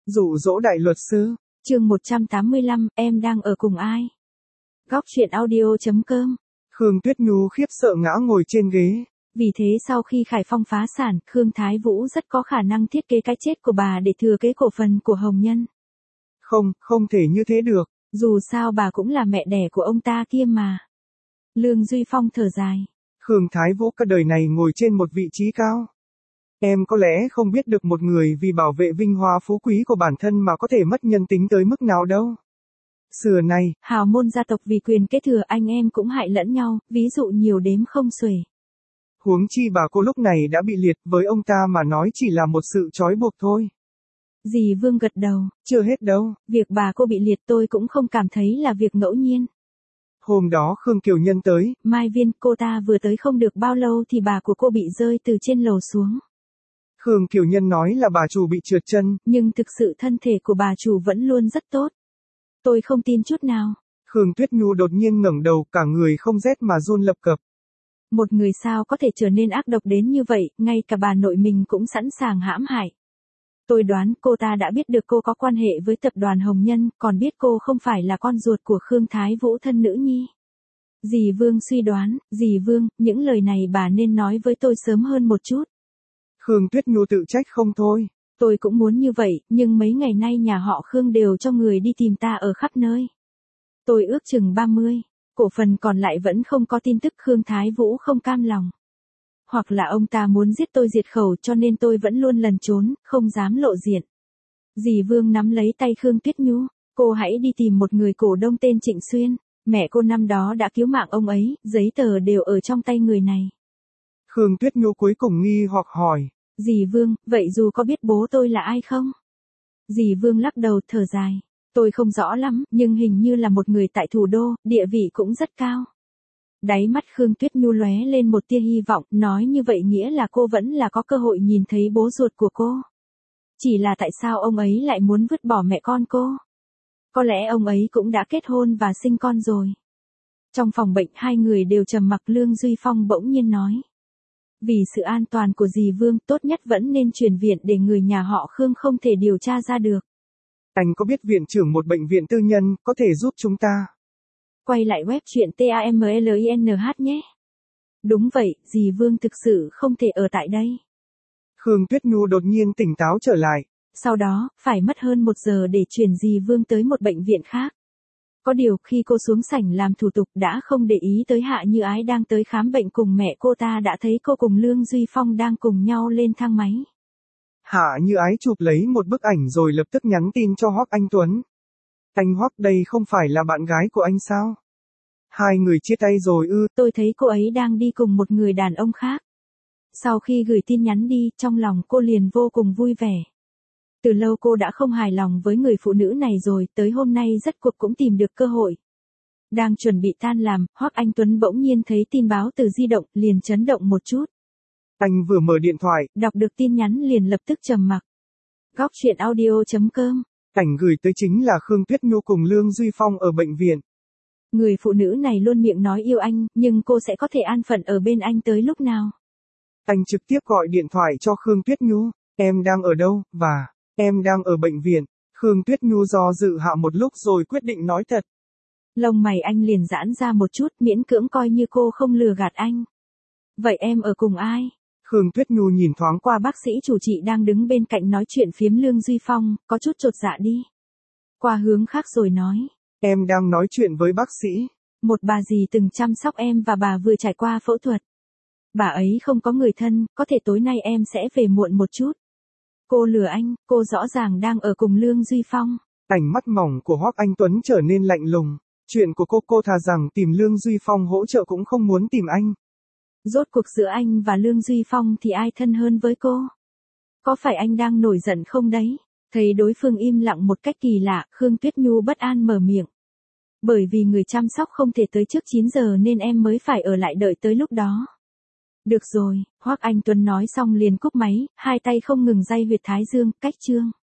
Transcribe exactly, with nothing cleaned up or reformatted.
Dụ dỗ đại luật sư. Chương một trăm tám mươi lăm, em đang ở cùng ai? Góc truyện audio chấm com. Khương Tuyết Nhu khiếp sợ ngã ngồi trên ghế. Vì thế sau khi Khải Phong phá sản, Khương Thái Vũ rất có khả năng thiết kế cái chết của bà để thừa kế cổ phần của Hồng Nhân. Không, không thể như thế được. Dù sao bà cũng là mẹ đẻ của ông ta kia mà. Lương Duy Phong thở dài. Khương Thái Vũ cả đời này ngồi trên một vị trí cao. Em có lẽ không biết được một người vì bảo vệ vinh hoa phú quý của bản thân mà có thể mất nhân tính tới mức nào đâu. Xưa nay, hào môn gia tộc vì quyền kế thừa anh em cũng hại lẫn nhau, ví dụ nhiều đếm không xuể. Huống chi bà cô lúc này đã bị liệt, với ông ta mà nói chỉ là một sự trói buộc thôi. Dì Vương gật đầu. Chưa hết đâu. Việc bà cô bị liệt tôi cũng không cảm thấy là việc ngẫu nhiên. Hôm đó Khương Kiều Nhân tới. Mai Viên, cô ta vừa tới không được bao lâu thì bà của cô bị rơi từ trên lầu xuống. Khương Kiều Nhân nói là bà chủ bị trượt chân. Nhưng thực sự thân thể của bà chủ vẫn luôn rất tốt. Tôi không tin chút nào. Khương Tuyết Nhu đột nhiên ngẩng đầu, cả người không rét mà run lập cập. Một người sao có thể trở nên ác độc đến như vậy, ngay cả bà nội mình cũng sẵn sàng hãm hại. Tôi đoán cô ta đã biết được cô có quan hệ với tập đoàn Hồng Nhân, còn biết cô không phải là con ruột của Khương Thái Vũ thân nữ nhi. Dì Vương suy đoán, dì Vương, những lời này bà nên nói với tôi sớm hơn một chút. Khương Tuyết Nhu tự trách không thôi. Tôi cũng muốn như vậy, nhưng mấy ngày nay nhà họ Khương đều cho người đi tìm ta ở khắp nơi. Tôi ước chừng ba mươi, cổ phần còn lại vẫn không có tin tức. Khương Thái Vũ không cam lòng. Hoặc là ông ta muốn giết tôi diệt khẩu cho nên tôi vẫn luôn lẩn trốn, không dám lộ diện. Dì Vương nắm lấy tay Khương Tuyết Nhu, cô hãy đi tìm một người cổ đông tên Trịnh Xuyên, mẹ cô năm đó đã cứu mạng ông ấy, giấy tờ đều ở trong tay người này. Khương Tuyết Nhu cuối cùng nghi hoặc hỏi. Dì Vương, vậy dù có biết bố tôi là ai không? Dì Vương lắc đầu thở dài. Tôi không rõ lắm, nhưng hình như là một người tại thủ đô, địa vị cũng rất cao. Đáy mắt Khương Tuyết Nhu lóe lên một tia hy vọng, nói như vậy nghĩa là cô vẫn là có cơ hội nhìn thấy bố ruột của cô. Chỉ là tại sao ông ấy lại muốn vứt bỏ mẹ con cô? Có lẽ ông ấy cũng đã kết hôn và sinh con rồi. Trong phòng bệnh hai người đều trầm mặc. Lương Duy Phong bỗng nhiên nói. Vì sự an toàn của dì Vương, tốt nhất vẫn nên chuyển viện để người nhà họ Khương không thể điều tra ra được. Anh có biết viện trưởng một bệnh viện tư nhân có thể giúp chúng ta? Quay lại web truyện tamlinh nhé. Đúng vậy, dì Vương thực sự không thể ở tại đây. Khương Tuyết Nhu đột nhiên tỉnh táo trở lại. Sau đó, phải mất hơn một giờ để chuyển dì Vương tới một bệnh viện khác. Có điều khi cô xuống sảnh làm thủ tục đã không để ý tới Hạ Như Ái đang tới khám bệnh cùng mẹ cô ta đã thấy cô cùng Lương Duy Phong đang cùng nhau lên thang máy. Hạ Như Ái chụp lấy một bức ảnh rồi lập tức nhắn tin cho Hoắc Anh Tuấn. Anh Hoắc, đây không phải là bạn gái của anh sao? Hai người chia tay rồi ư? Tôi thấy cô ấy đang đi cùng một người đàn ông khác. Sau khi gửi tin nhắn đi, trong lòng cô liền vô cùng vui vẻ. Từ lâu cô đã không hài lòng với người phụ nữ này rồi, tới hôm nay rốt cuộc cũng tìm được cơ hội. Đang chuẩn bị tan làm, Hoắc Anh Tuấn bỗng nhiên thấy tin báo từ di động, liền chấn động một chút. Anh vừa mở điện thoại, đọc được tin nhắn liền lập tức trầm mặc. Góc truyện audio chấm com. Ảnh gửi tới chính là Khương Tuyết Nhu cùng Lương Duy Phong ở bệnh viện. Người phụ nữ này luôn miệng nói yêu anh, nhưng cô sẽ có thể an phận ở bên anh tới lúc nào? Anh trực tiếp gọi điện thoại cho Khương Tuyết Nhu. Em đang ở đâu, và, em đang ở bệnh viện. Khương Tuyết Nhu do dự hạ một lúc rồi quyết định nói thật. Lông mày anh liền giãn ra một chút, miễn cưỡng coi như cô không lừa gạt anh. Vậy em ở cùng ai? Khương Tuyết Nhu nhìn thoáng qua bác sĩ chủ trị đang đứng bên cạnh nói chuyện phiếm Lương Duy Phong, có chút chột dạ đi. Qua hướng khác rồi nói. Em đang nói chuyện với bác sĩ. Một bà dì từng chăm sóc em và bà vừa trải qua phẫu thuật. Bà ấy không có người thân, có thể tối nay em sẽ về muộn một chút. Cô lừa anh, cô rõ ràng đang ở cùng Lương Duy Phong. Ánh mắt mỏng của Hoắc Anh Tuấn trở nên lạnh lùng. Chuyện của cô cô thà rằng tìm Lương Duy Phong hỗ trợ cũng không muốn tìm anh. Rốt cuộc giữa anh và Lương Duy Phong thì ai thân hơn với cô? Có phải anh đang nổi giận không đấy? Thấy đối phương im lặng một cách kỳ lạ, Khương Tuyết Nhu bất an mở miệng. Bởi vì người chăm sóc không thể tới trước chín giờ nên em mới phải ở lại đợi tới lúc đó. Được rồi, Hoắc Anh Tuấn nói xong liền cúp máy, hai tay không ngừng day huyệt thái dương, cách chương.